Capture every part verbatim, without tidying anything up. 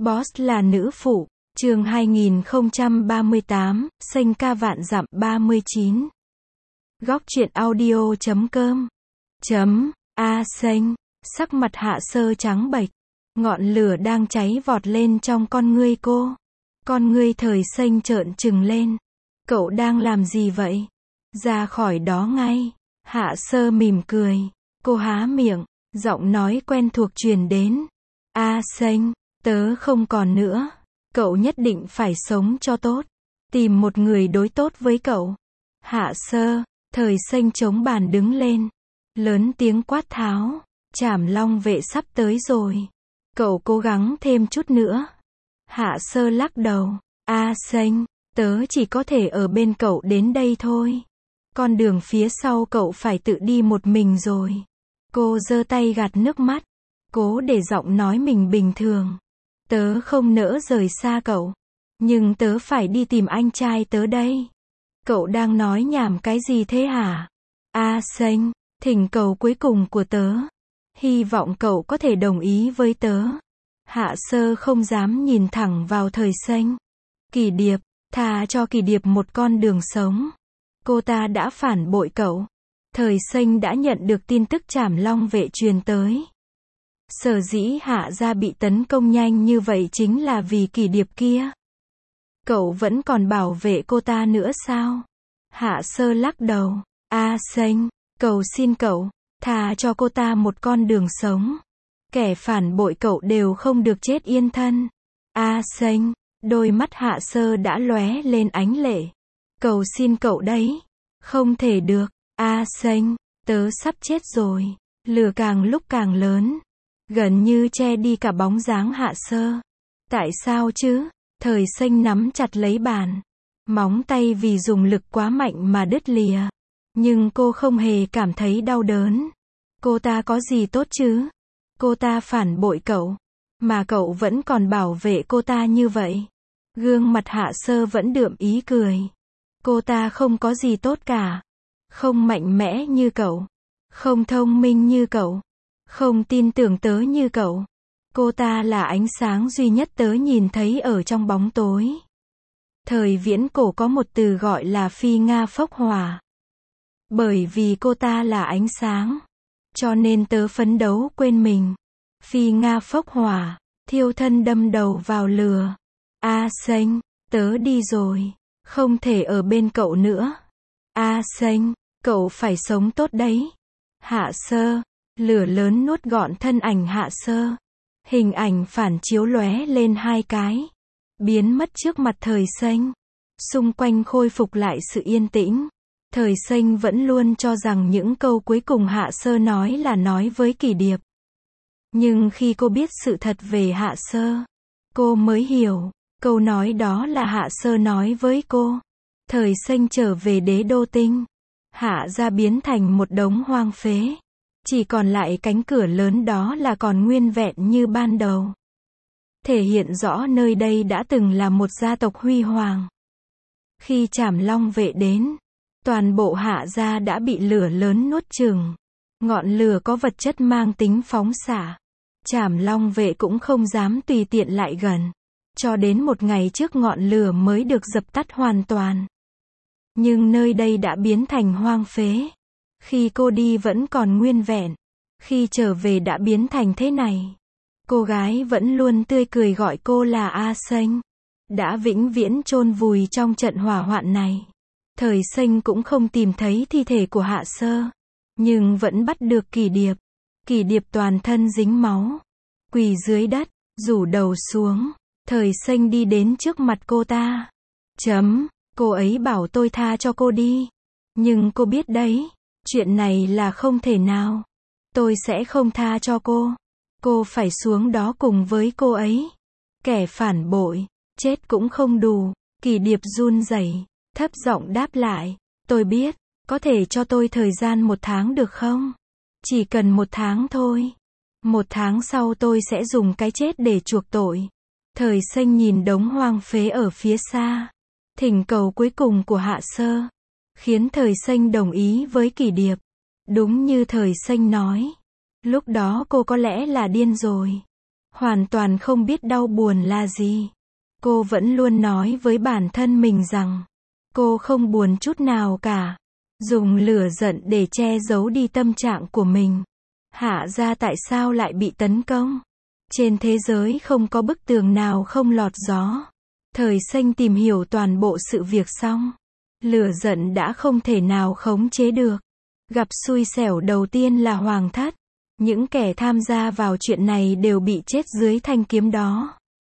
Boss là nữ phụ, chương hai nghìn không trăm ba mươi tám, xanh ca vạn dặm ba mươi chín. Góc truyện audio chấm com. Chấm, A xanh, sắc mặt Hạ Sơ trắng bệch. Ngọn lửa đang cháy vọt lên trong con ngươi cô. Con ngươi thời xanh trợn trừng lên. Cậu đang làm gì vậy? Ra khỏi đó ngay. Hạ Sơ mỉm cười. Cô há miệng, giọng nói quen thuộc truyền đến. A xanh, tớ không còn nữa. Cậu nhất định phải sống cho tốt. Tìm một người đối tốt với cậu. Hạ Sơ, thời xanh chống bàn đứng lên. Lớn tiếng quát tháo. Trảm Long vệ sắp tới rồi. Cậu cố gắng thêm chút nữa. Hạ Sơ lắc đầu. A xanh, tớ chỉ có thể ở bên cậu đến đây thôi. Con đường phía sau cậu phải tự đi một mình rồi. Cô giơ tay gạt nước mắt. Cố để giọng nói mình bình thường. Tớ không nỡ rời xa cậu. Nhưng tớ phải đi tìm anh trai tớ đây. Cậu đang nói nhảm cái gì thế hả? A xanh, thỉnh cầu cuối cùng của tớ. Hy vọng cậu có thể đồng ý với tớ. Hạ Sơ không dám nhìn thẳng vào thời xanh. Kỳ Điệp, thà cho Kỳ Điệp một con đường sống. Cô ta đã phản bội cậu. Thời xanh đã nhận được tin tức Trảm Long vệ truyền tới. Sở dĩ Hạ gia bị tấn công nhanh như vậy chính là vì Kỳ Điệp kia. Cậu vẫn còn bảo vệ cô ta nữa sao? Hạ Sơ lắc đầu. A xanh, cầu xin cậu, thà cho cô ta một con đường sống. Kẻ phản bội cậu đều không được chết yên thân. A xanh, đôi mắt Hạ Sơ đã lóe lên ánh lệ. Cầu xin cậu đấy. Không thể được. A xanh, tớ sắp chết rồi. Lửa càng lúc càng lớn. Gần như che đi cả bóng dáng Hạ Sơ. Tại sao chứ? Thời xanh nắm chặt lấy bàn. Móng tay vì dùng lực quá mạnh mà đứt lìa. Nhưng cô không hề cảm thấy đau đớn. Cô ta có gì tốt chứ? Cô ta phản bội cậu. Mà cậu vẫn còn bảo vệ cô ta như vậy. Gương mặt Hạ Sơ vẫn đượm ý cười. Cô ta không có gì tốt cả. Không mạnh mẽ như cậu. Không thông minh như cậu. Không tin tưởng tớ như cậu. Cô ta là ánh sáng duy nhất tớ nhìn thấy ở trong bóng tối. Thời viễn cổ có một từ gọi là phi Nga phốc hỏa. Bởi vì cô ta là ánh sáng. Cho nên tớ phấn đấu quên mình. Phi Nga phốc hỏa, thiêu thân đâm đầu vào lửa. A xanh, tớ đi rồi. Không thể ở bên cậu nữa. A xanh, cậu phải sống tốt đấy. Hạ Sơ, lửa lớn nuốt gọn thân ảnh Hạ Sơ. Hình ảnh phản chiếu lóe lên hai cái. Biến mất trước mặt thời xanh. Xung quanh khôi phục lại sự yên tĩnh. Thời xanh vẫn luôn cho rằng những câu cuối cùng Hạ Sơ nói là nói với Kỳ Điệp. Nhưng khi cô biết sự thật về Hạ Sơ, cô mới hiểu, câu nói đó là Hạ Sơ nói với cô. Thời xanh trở về đế đô tinh. Hạ gia biến thành một đống hoang phế. Chỉ còn lại cánh cửa lớn đó là còn nguyên vẹn như ban đầu. Thể hiện rõ nơi đây đã từng là một gia tộc huy hoàng. Khi Trảm Long vệ đến, toàn bộ Hạ gia đã bị lửa lớn nuốt chửng. Ngọn lửa có vật chất mang tính phóng xạ. Trảm Long vệ cũng không dám tùy tiện lại gần. Cho đến một ngày trước ngọn lửa mới được dập tắt hoàn toàn. Nhưng nơi đây đã biến thành hoang phế. Khi cô đi vẫn còn nguyên vẹn. Khi trở về đã biến thành thế này. Cô gái vẫn luôn tươi cười gọi cô là A xanh. Đã vĩnh viễn chôn vùi trong trận hỏa hoạn này. Thời xanh cũng không tìm thấy thi thể của Hạ Sơ. Nhưng vẫn bắt được Kỳ Điệp. Kỳ Điệp toàn thân dính máu. Quỳ dưới đất, rủ đầu xuống. Thời xanh đi đến trước mặt cô ta. Chấm, cô ấy bảo tôi tha cho cô đi. Nhưng cô biết đấy, chuyện này là không thể nào. Tôi sẽ không tha cho cô. Cô phải xuống đó cùng với cô ấy. Kẻ phản bội, chết cũng không đủ. Kỳ Điệp run rẩy, thấp giọng đáp lại. Tôi biết, có thể cho tôi thời gian một tháng được không? Chỉ cần một tháng thôi. Một tháng sau tôi sẽ dùng cái chết để chuộc tội. Thời xanh nhìn đống hoang phế ở phía xa. Thỉnh cầu cuối cùng của Hạ Sơ khiến thời xanh đồng ý với Kỳ Điệp. Đúng như thời xanh nói. Lúc đó cô có lẽ là điên rồi. hoàn toàn không biết đau buồn là gì. Cô vẫn luôn nói với bản thân mình rằng, cô không buồn chút nào cả. Dùng lửa giận để che giấu đi tâm trạng của mình. Hạ gia tại sao lại bị tấn công? Trên thế giới không có bức tường nào không lọt gió. Thời Xanh tìm hiểu toàn bộ sự việc xong. Lửa giận đã không thể nào khống chế được. Gặp xui xẻo đầu tiên là Hoàng thất. Những kẻ tham gia vào chuyện này đều bị chết dưới thanh kiếm đó.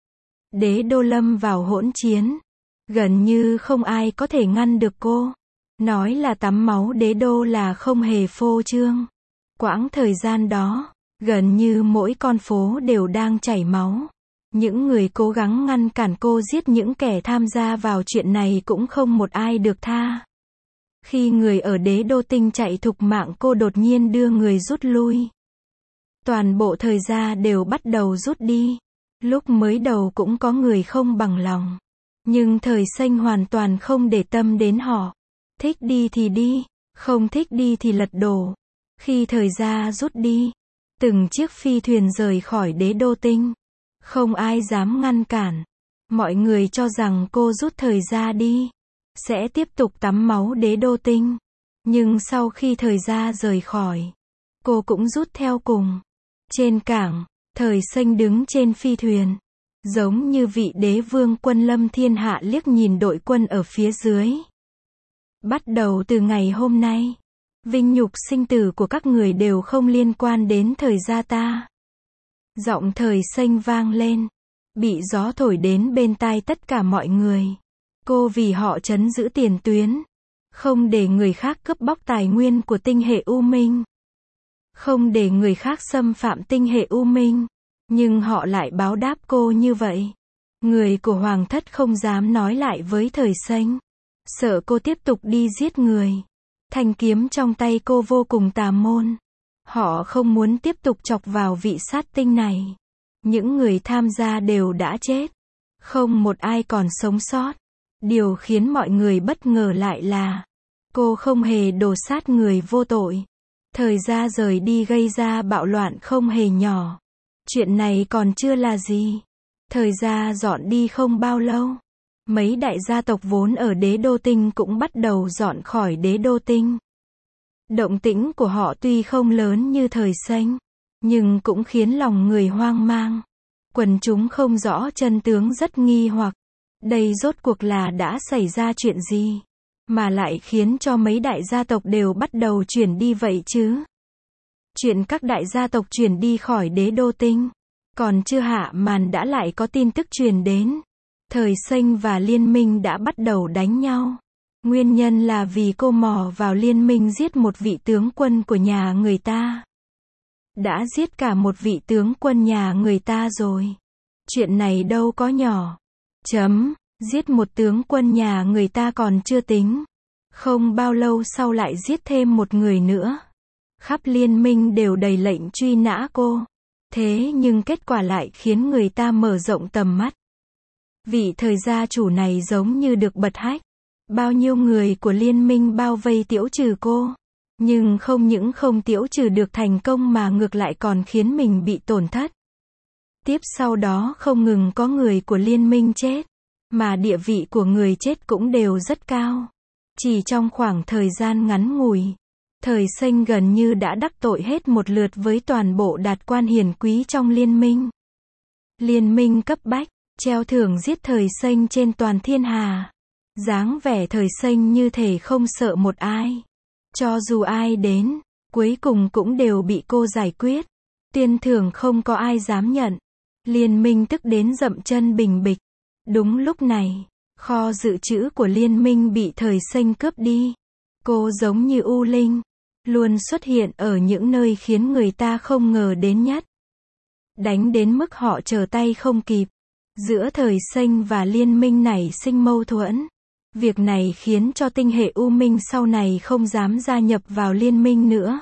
Đế đô lâm vào hỗn chiến. Gần như không ai có thể ngăn được cô. Nói là tắm máu đế đô là không hề phô trương. Quãng thời gian đó, gần như mỗi con phố đều đang chảy máu. Những người cố gắng ngăn cản cô giết những kẻ tham gia vào chuyện này cũng không một ai được tha. Khi người ở đế đô tinh chạy thục mạng cô đột nhiên đưa người rút lui. Toàn bộ thời gia đều bắt đầu rút đi. Lúc mới đầu cũng có người không bằng lòng. Nhưng Thời Xanh hoàn toàn không để tâm đến họ. Thích đi thì đi, không thích đi thì lật đổ. Khi Thời gia rút đi, từng chiếc phi thuyền rời khỏi đế đô tinh. Không ai dám ngăn cản. Mọi người cho rằng cô rút Thời gia đi, sẽ tiếp tục tắm máu đế đô tinh. Nhưng sau khi Thời gia rời khỏi, cô cũng rút theo cùng. Trên cảng, Thời Xanh đứng trên phi thuyền. Giống như vị đế vương quân lâm thiên hạ liếc nhìn đội quân ở phía dưới. Bắt đầu từ ngày hôm nay, vinh nhục sinh tử của các người đều không liên quan đến Thời gia ta. Giọng Thời Xanh vang lên, bị gió thổi đến bên tai tất cả mọi người. Cô vì họ trấn giữ tiền tuyến, không để người khác cướp bóc tài nguyên của tinh hệ U Minh, không để người khác xâm phạm tinh hệ U Minh, nhưng họ lại báo đáp cô như vậy. Người của Hoàng thất không dám nói lại với Thời Xanh, sợ cô tiếp tục đi giết người. Thanh kiếm trong tay cô vô cùng tà môn. Họ không muốn tiếp tục chọc vào vị sát tinh này. Những người tham gia đều đã chết. Không một ai còn sống sót. Điều khiến mọi người bất ngờ lại là cô không hề đổ sát người vô tội. Thời gia rời đi gây ra bạo loạn không hề nhỏ. Chuyện này còn chưa là gì. Thời gia dọn đi không bao lâu, mấy đại gia tộc vốn ở đế đô tinh cũng bắt đầu dọn khỏi đế đô tinh. Động tĩnh của họ tuy không lớn như Thời Xanh, nhưng cũng khiến lòng người hoang mang. Quần chúng không rõ chân tướng rất nghi hoặc. Đây rốt cuộc là đã xảy ra chuyện gì, mà lại khiến cho mấy đại gia tộc đều bắt đầu chuyển đi vậy chứ? Chuyện các đại gia tộc chuyển đi khỏi đế đô tinh, còn chưa hạ màn đã lại có tin tức truyền đến. Thời Xanh và liên minh đã bắt đầu đánh nhau. Nguyên nhân là vì cô mò vào liên minh giết một vị tướng quân của nhà người ta. Đã giết cả một vị tướng quân nhà người ta rồi. Chuyện này đâu có nhỏ. Chấm, giết một tướng quân nhà người ta còn chưa tính. Không bao lâu sau lại giết thêm một người nữa. Khắp liên minh đều đầy lệnh truy nã cô. Thế nhưng kết quả lại khiến người ta mở rộng tầm mắt. Vị thời gia chủ này giống như được bật hách. Bao nhiêu người của liên minh bao vây tiễu trừ cô. Nhưng không những không tiễu trừ được thành công mà ngược lại còn khiến mình bị tổn thất. Tiếp sau đó không ngừng có người của liên minh chết, mà địa vị của người chết cũng đều rất cao. Chỉ trong khoảng thời gian ngắn ngủi, Thời Xanh gần như đã đắc tội hết một lượt với toàn bộ đạt quan hiển quý trong liên minh. Liên minh cấp bách, treo thưởng giết Thời Xanh trên toàn thiên hà. Dáng vẻ Thời Xanh như thể không sợ một ai. Cho dù ai đến, cuối cùng cũng đều bị cô giải quyết. Tiền thưởng không có ai dám nhận. Liên minh tức đến dậm chân bình bịch. Đúng lúc này, kho dự trữ của liên minh bị Thời Xanh cướp đi. Cô giống như U Linh, luôn xuất hiện ở những nơi khiến người ta không ngờ đến nhất. Đánh đến mức họ trở tay không kịp. Giữa Thời Xanh và liên minh nảy sinh mâu thuẫn. Việc này khiến cho tinh hệ U Minh sau này không dám gia nhập vào liên minh nữa.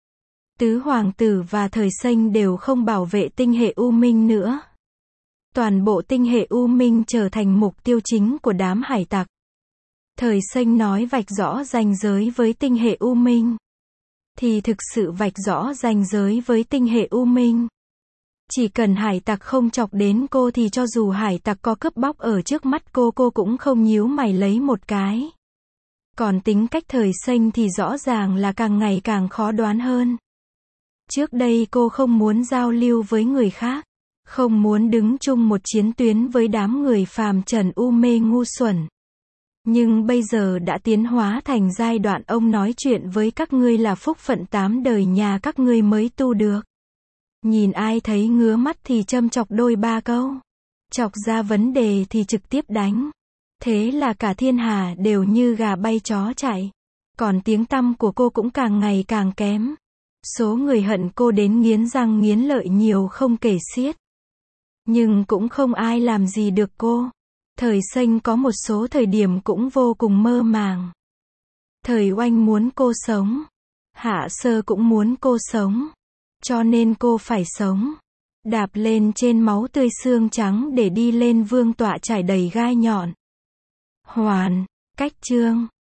Tứ hoàng tử và Thời Xanh đều không bảo vệ tinh hệ U Minh nữa. Toàn bộ tinh hệ U Minh trở thành mục tiêu chính của đám hải tặc. Thời Xanh nói vạch rõ ranh giới với tinh hệ U Minh, thì thực sự vạch rõ ranh giới với tinh hệ U Minh. Chỉ cần hải tặc không chọc đến cô thì cho dù hải tặc có cướp bóc ở trước mắt cô cô cũng không nhíu mày lấy một cái. Còn tính cách Thời Xanh thì rõ ràng là càng ngày càng khó đoán hơn. Trước đây cô không muốn giao lưu với người khác, không muốn đứng chung một chiến tuyến với đám người phàm trần u mê ngu xuẩn. Nhưng bây giờ đã tiến hóa thành giai đoạn ông nói chuyện với các ngươi là phúc phận tám đời nhà các ngươi mới tu được. Nhìn ai thấy ngứa mắt thì châm chọc đôi ba câu. Chọc ra vấn đề thì trực tiếp đánh. Thế là cả thiên hà đều như gà bay chó chạy. Còn tiếng tăm của cô cũng càng ngày càng kém. Số người hận cô đến nghiến răng nghiến lợi nhiều không kể xiết. Nhưng cũng không ai làm gì được cô. Thời Xanh có một số thời điểm cũng vô cùng mơ màng. Thời Oanh muốn cô sống. Hạ Sơ cũng muốn cô sống. Cho nên cô phải sống. Đạp lên trên máu tươi xương trắng để đi lên vương tọa trải đầy gai nhọn. Hoàn, cách chương.